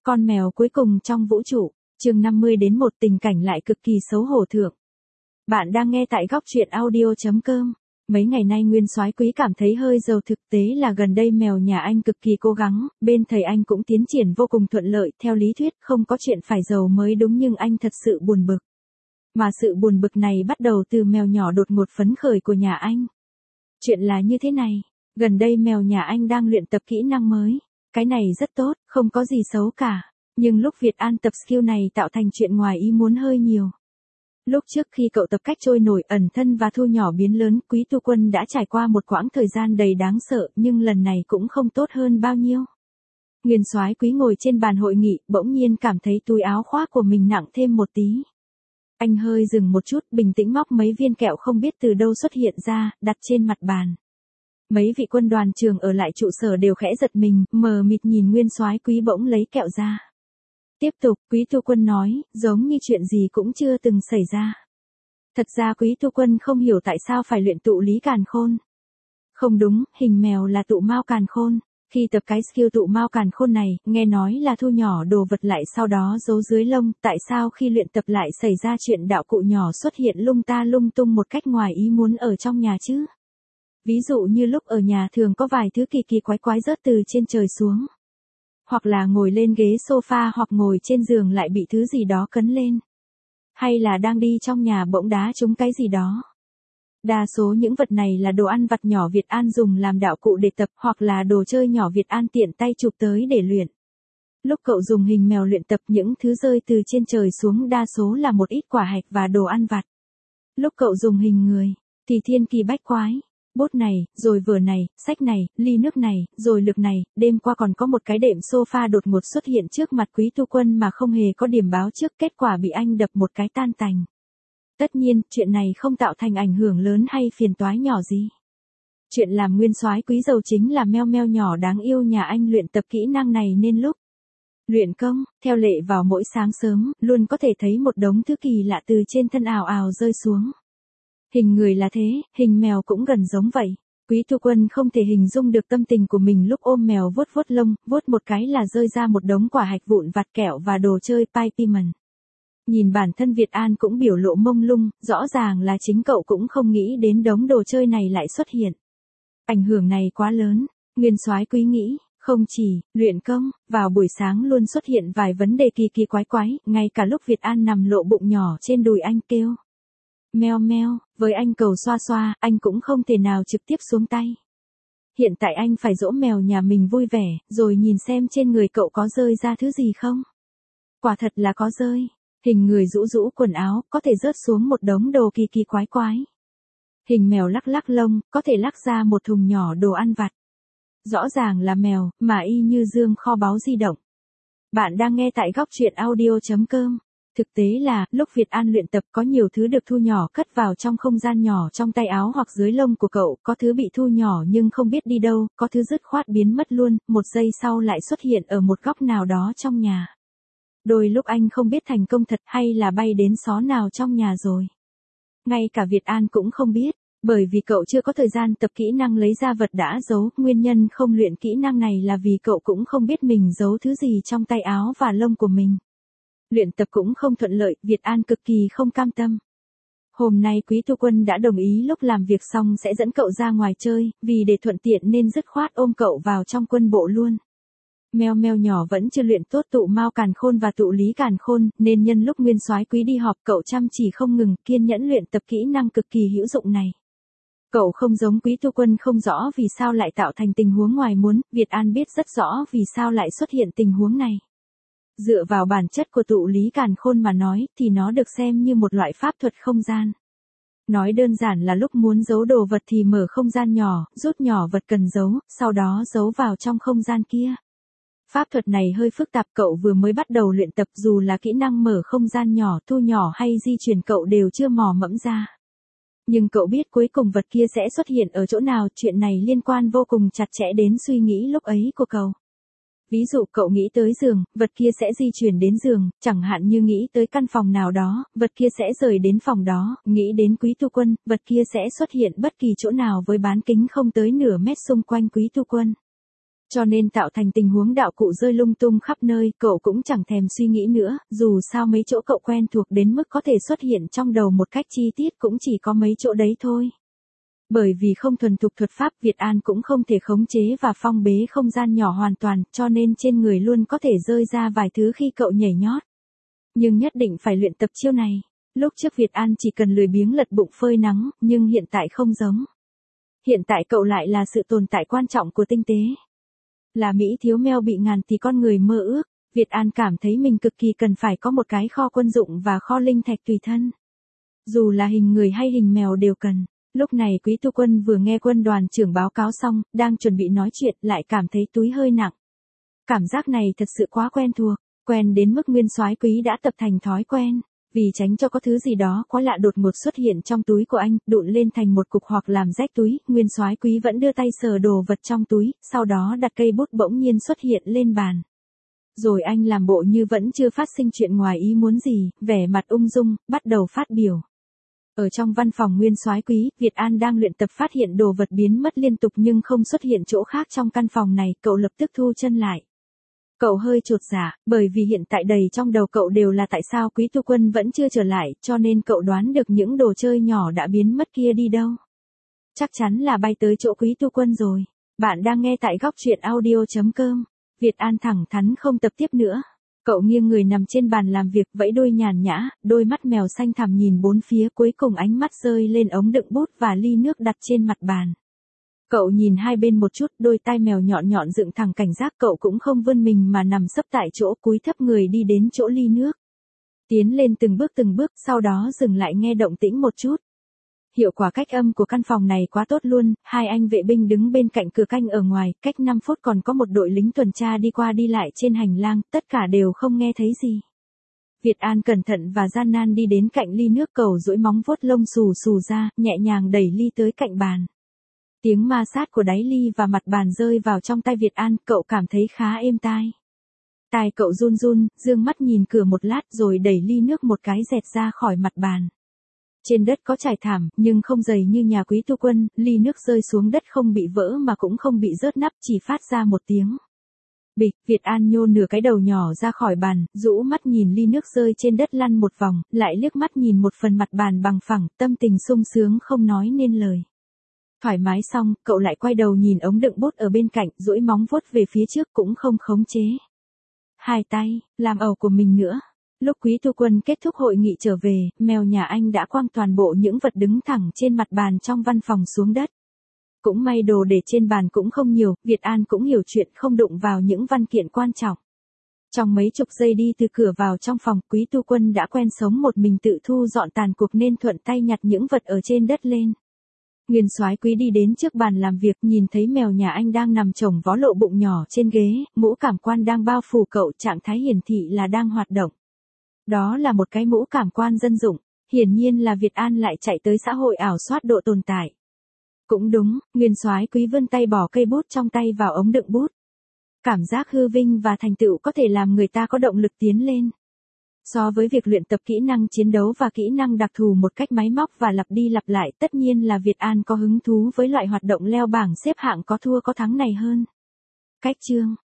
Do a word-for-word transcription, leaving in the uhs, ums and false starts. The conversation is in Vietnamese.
Con mèo cuối cùng trong vũ trụ, chương năm mươi đến một tình cảnh lại cực kỳ xấu hổ thượng. Bạn đang nghe tại góc truyện audio chấm com. Mấy ngày nay Nguyên Soái Quý cảm thấy hơi dầu, thực tế là gần đây mèo nhà anh cực kỳ cố gắng, bên thầy anh cũng tiến triển vô cùng thuận lợi, theo lý thuyết không có chuyện phải giàu mới đúng, nhưng anh thật sự buồn bực. Mà sự buồn bực này bắt đầu từ mèo nhỏ đột ngột phấn khởi của nhà anh. Chuyện là như thế này, gần đây mèo nhà anh đang luyện tập kỹ năng mới. Cái này rất tốt, không có gì xấu cả. Nhưng lúc Việt An tập skill này tạo thành chuyện ngoài ý muốn hơi nhiều. Lúc trước khi cậu tập cách trôi nổi, ẩn thân và thu nhỏ biến lớn, Quý Tu Quân đã trải qua một quãng thời gian đầy đáng sợ, nhưng lần này cũng không tốt hơn bao nhiêu. Nguyên Soái Quý ngồi trên bàn hội nghị, bỗng nhiên cảm thấy túi áo khoác của mình nặng thêm một tí. Anh hơi dừng một chút, bình tĩnh móc mấy viên kẹo không biết từ đâu xuất hiện ra, đặt trên mặt bàn. Mấy vị quân đoàn trưởng ở lại trụ sở đều khẽ giật mình, mờ mịt nhìn Nguyên Soái Quý bỗng lấy kẹo ra. Tiếp tục, Quý Tu Quân nói, giống như chuyện gì cũng chưa từng xảy ra. Thật ra Quý Tu Quân không hiểu tại sao phải luyện tụ lý càn khôn. Không đúng, hình mèo là tụ mao càn khôn. Khi tập cái skill tụ mao càn khôn này, nghe nói là thu nhỏ đồ vật lại sau đó giấu dưới lông, tại sao khi luyện tập lại xảy ra chuyện đạo cụ nhỏ xuất hiện lung ta lung tung một cách ngoài ý muốn ở trong nhà chứ? Ví dụ như lúc ở nhà thường có vài thứ kỳ kỳ quái quái rớt từ trên trời xuống. Hoặc là ngồi lên ghế sofa hoặc ngồi trên giường lại bị thứ gì đó cấn lên. Hay là đang đi trong nhà bỗng đá trúng cái gì đó. Đa số những vật này là đồ ăn vặt nhỏ Việt An dùng làm đạo cụ để tập, hoặc là đồ chơi nhỏ Việt An tiện tay chụp tới để luyện. Lúc cậu dùng hình mèo luyện tập, những thứ rơi từ trên trời xuống đa số là một ít quả hạch và đồ ăn vặt. Lúc cậu dùng hình người, thì thiên kỳ bách quái. Bốt này, rồi vở này, sách này, ly nước này, rồi lực này, đêm qua còn có một cái đệm sofa đột ngột xuất hiện trước mặt Quý Tu Quân mà không hề có điểm báo trước, kết quả bị anh đập một cái tan tành. Tất nhiên, chuyện này không tạo thành ảnh hưởng lớn hay phiền toái nhỏ gì. Chuyện làm Nguyên Soái Quý giàu chính là meo meo nhỏ đáng yêu nhà anh luyện tập kỹ năng này, nên lúc luyện công, theo lệ vào mỗi sáng sớm, luôn có thể thấy một đống thứ kỳ lạ từ trên thân ào ào rơi xuống. Hình người là thế, hình mèo cũng gần giống vậy. Quý Tu Quân không thể hình dung được tâm tình của mình lúc ôm mèo vuốt vuốt lông, vuốt một cái là rơi ra một đống quả hạch vụn vặt, kẹo và đồ chơi Paypiman. Nhìn bản thân Việt An cũng biểu lộ mông lung, rõ ràng là chính cậu cũng không nghĩ đến đống đồ chơi này lại xuất hiện. Ảnh hưởng này quá lớn, Nguyên Soái Quý nghĩ, không chỉ luyện công, vào buổi sáng luôn xuất hiện vài vấn đề kỳ kỳ quái quái, ngay cả lúc Việt An nằm lộ bụng nhỏ trên đùi anh kêu meo meo, với anh cầu xoa xoa, anh cũng không thể nào trực tiếp xuống tay. Hiện tại anh phải dỗ mèo nhà mình vui vẻ, rồi nhìn xem trên người cậu có rơi ra thứ gì không. Quả thật là có rơi, hình người rũ rũ quần áo, có thể rớt xuống một đống đồ kỳ kỳ quái quái. Hình mèo lắc lắc lông, có thể lắc ra một thùng nhỏ đồ ăn vặt. Rõ ràng là mèo, mà y như dương kho báu di động. Bạn đang nghe tại góc truyện audio chấm com. Thực tế là, lúc Việt An luyện tập có nhiều thứ được thu nhỏ cất vào trong không gian nhỏ trong tay áo hoặc dưới lông của cậu, có thứ bị thu nhỏ nhưng không biết đi đâu, có thứ dứt khoát biến mất luôn, một giây sau lại xuất hiện ở một góc nào đó trong nhà. Đôi lúc anh không biết thành công thật hay là bay đến xó nào trong nhà rồi. Ngay cả Việt An cũng không biết, bởi vì cậu chưa có thời gian tập kỹ năng lấy ra vật đã giấu, nguyên nhân không luyện kỹ năng này là vì cậu cũng không biết mình giấu thứ gì trong tay áo và lông của mình. Luyện tập cũng không thuận lợi, Việt An cực kỳ không cam tâm. Hôm nay Quý Tu Quân đã đồng ý lúc làm việc xong sẽ dẫn cậu ra ngoài chơi, vì để thuận tiện nên dứt khoát ôm cậu vào trong quân bộ luôn. Meo meo nhỏ vẫn chưa luyện tốt tụ mao càn khôn và tụ lý càn khôn, nên nhân lúc Nguyên Soái Quý đi họp, cậu chăm chỉ không ngừng, kiên nhẫn luyện tập kỹ năng cực kỳ hữu dụng này. Cậu không giống Quý Tu Quân không rõ vì sao lại tạo thành tình huống ngoài muốn, Việt An biết rất rõ vì sao lại xuất hiện tình huống này. Dựa vào bản chất của tụ lý càn khôn mà nói, thì nó được xem như một loại pháp thuật không gian. Nói đơn giản là lúc muốn giấu đồ vật thì mở không gian nhỏ, rút nhỏ vật cần giấu, sau đó giấu vào trong không gian kia. Pháp thuật này hơi phức tạp, cậu vừa mới bắt đầu luyện tập, dù là kỹ năng mở không gian nhỏ, thu nhỏ hay di chuyển cậu đều chưa mò mẫm ra. Nhưng cậu biết cuối cùng vật kia sẽ xuất hiện ở chỗ nào, chuyện này liên quan vô cùng chặt chẽ đến suy nghĩ lúc ấy của cậu. Ví dụ cậu nghĩ tới giường, vật kia sẽ di chuyển đến giường, chẳng hạn như nghĩ tới căn phòng nào đó, vật kia sẽ rời đến phòng đó, nghĩ đến Quý Tu Quân, vật kia sẽ xuất hiện bất kỳ chỗ nào với bán kính không tới nửa mét xung quanh Quý Tu Quân. Cho nên tạo thành tình huống đạo cụ rơi lung tung khắp nơi, cậu cũng chẳng thèm suy nghĩ nữa, dù sao mấy chỗ cậu quen thuộc đến mức có thể xuất hiện trong đầu một cách chi tiết cũng chỉ có mấy chỗ đấy thôi. Bởi vì không thuần thục thuật pháp, Việt An cũng không thể khống chế và phong bế không gian nhỏ hoàn toàn, cho nên trên người luôn có thể rơi ra vài thứ khi cậu nhảy nhót. Nhưng nhất định phải luyện tập chiêu này. Lúc trước Việt An chỉ cần lười biếng lật bụng phơi nắng, nhưng hiện tại không giống. Hiện tại cậu lại là sự tồn tại quan trọng của tinh tế. Là Mỹ thiếu mèo bị ngàn tỷ con người mơ ước, Việt An cảm thấy mình cực kỳ cần phải có một cái kho quân dụng và kho linh thạch tùy thân. Dù là hình người hay hình mèo đều cần. Lúc này Quý Tu Quân vừa nghe quân đoàn trưởng báo cáo xong, đang chuẩn bị nói chuyện, lại cảm thấy túi hơi nặng. Cảm giác này thật sự quá quen thuộc, quen đến mức Nguyên Soái Quý đã tập thành thói quen. Vì tránh cho có thứ gì đó quá lạ đột ngột xuất hiện trong túi của anh, đụn lên thành một cục hoặc làm rách túi, Nguyên Soái Quý vẫn đưa tay sờ đồ vật trong túi, sau đó đặt cây bút bỗng nhiên xuất hiện lên bàn. Rồi anh làm bộ như vẫn chưa phát sinh chuyện ngoài ý muốn gì, vẻ mặt ung dung, bắt đầu phát biểu. Ở trong văn phòng Nguyên Soái Quý, Việt An đang luyện tập phát hiện đồ vật biến mất liên tục nhưng không xuất hiện chỗ khác trong căn phòng này, cậu lập tức thu chân lại. Cậu hơi chột dạ, bởi vì hiện tại đầy trong đầu cậu đều là tại sao Quý Tu Quân vẫn chưa trở lại, cho nên cậu đoán được những đồ chơi nhỏ đã biến mất kia đi đâu. Chắc chắn là bay tới chỗ Quý Tu Quân rồi. Bạn đang nghe tại góc truyện audio chấm com. Việt An thẳng thắn không tập tiếp nữa. Cậu nghiêng người nằm trên bàn làm việc, vẫy đuôi nhàn nhã, đôi mắt mèo xanh thẳm nhìn bốn phía, cuối cùng ánh mắt rơi lên ống đựng bút và ly nước đặt trên mặt bàn. Cậu nhìn hai bên một chút, đôi tai mèo nhọn nhọn dựng thẳng cảnh giác, cậu cũng không vươn mình mà nằm sấp tại chỗ, cúi thấp người đi đến chỗ ly nước. Tiến lên từng bước từng bước, sau đó dừng lại nghe động tĩnh một chút. Hiệu quả cách âm của căn phòng này quá tốt luôn, hai anh vệ binh đứng bên cạnh cửa canh ở ngoài, cách năm phút còn có một đội lính tuần tra đi qua đi lại trên hành lang, tất cả đều không nghe thấy gì. Việt An cẩn thận và gian nan đi đến cạnh ly nước, cậu duỗi móng vuốt lông xù xù ra, nhẹ nhàng đẩy ly tới cạnh bàn. Tiếng ma sát của đáy ly và mặt bàn rơi vào trong tai Việt An, cậu cảm thấy khá êm tai. Tai cậu run run, dương mắt nhìn cửa một lát rồi đẩy ly nước một cái dẹt ra khỏi mặt bàn. Trên đất có trải thảm, nhưng không dày như nhà Quý Tu Quân, ly nước rơi xuống đất không bị vỡ mà cũng không bị rớt nắp, chỉ phát ra một tiếng. Bịch, Việt An nhô nửa cái đầu nhỏ ra khỏi bàn, rũ mắt nhìn ly nước rơi trên đất lăn một vòng, lại liếc mắt nhìn một phần mặt bàn bằng phẳng, tâm tình sung sướng không nói nên lời. Thoải mái xong, cậu lại quay đầu nhìn ống đựng bút ở bên cạnh, duỗi móng vuốt về phía trước cũng không khống chế. Hai tay, làm ẩu của mình nữa. Lúc Quý Tu Quân kết thúc hội nghị trở về, mèo nhà anh đã quăng toàn bộ những vật đứng thẳng trên mặt bàn trong văn phòng xuống đất. Cũng may đồ để trên bàn cũng không nhiều, Việt An cũng hiểu chuyện không đụng vào những văn kiện quan trọng. Trong mấy chục giây đi từ cửa vào trong phòng, Quý Tu Quân đã quen sống một mình tự thu dọn tàn cuộc nên thuận tay nhặt những vật ở trên đất lên. Nguyên Soái Quý đi đến trước bàn làm việc, nhìn thấy mèo nhà anh đang nằm chồng vó lộ bụng nhỏ trên ghế, mũ cảm quan đang bao phủ cậu, trạng thái hiển thị là đang hoạt động. Đó là một cái mũ cảm quan dân dụng, hiển nhiên là Việt An lại chạy tới xã hội ảo soát độ tồn tại. Cũng đúng, Nguyên Soái Quý vươn tay bỏ cây bút trong tay vào ống đựng bút. Cảm giác hư vinh và thành tựu có thể làm người ta có động lực tiến lên. So với việc luyện tập kỹ năng chiến đấu và kỹ năng đặc thù một cách máy móc và lặp đi lặp lại, tất nhiên là Việt An có hứng thú với loại hoạt động leo bảng xếp hạng có thua có thắng này hơn. Cách chương